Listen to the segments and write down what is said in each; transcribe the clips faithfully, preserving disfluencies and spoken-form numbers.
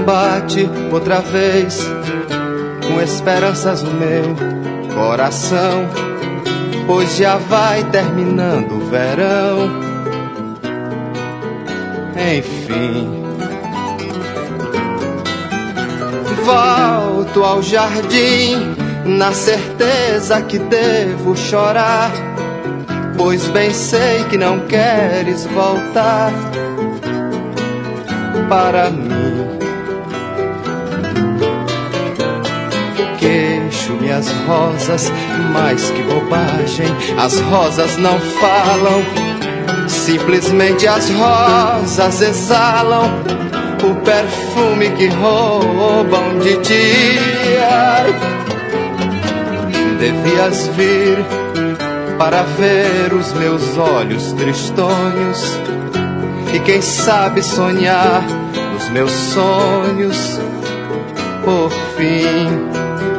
bate outra vez com esperanças o meu coração, pois já vai terminando o verão. Enfim, volto ao jardim na certeza que devo chorar, pois bem sei que não queres voltar para mim. Queixo-me as rosas, mas que bobagem, as rosas não falam, simplesmente as rosas exalam o perfume que roubam de ti. Devias vir para ver os meus olhos tristonhos e quem sabe sonhar nos meus sonhos por fim.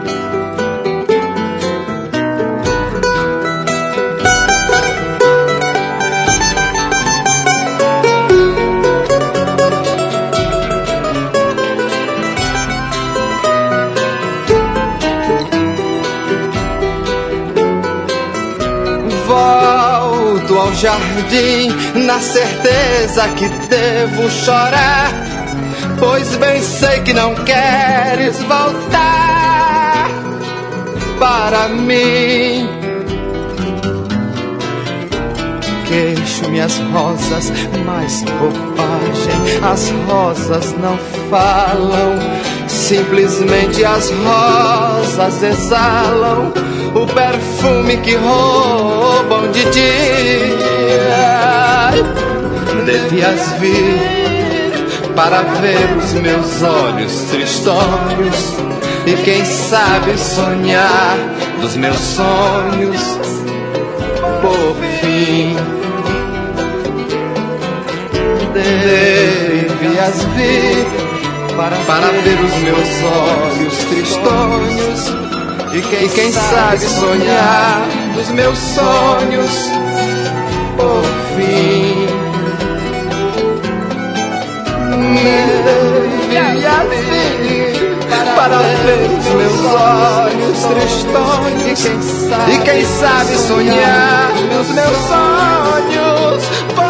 Volto ao jardim na certeza que devo chorar, pois bem sei que não queres voltar para mim. Queixo-me as rosas, mas que bobagem, as rosas não falam, simplesmente as rosas exalam o perfume que roubam de ti. Devias vir para ver os meus olhos tristonhos e quem sabe sonhar dos meus sonhos por fim. Devias vir para, para ver os meus olhos tristonhos e quem, e quem sabe sonhar dos meus sonhos por fim. Devias vir para ver os meus olhos tristonhos e quem sabe, e quem sabe sonhar dos meus sonhos por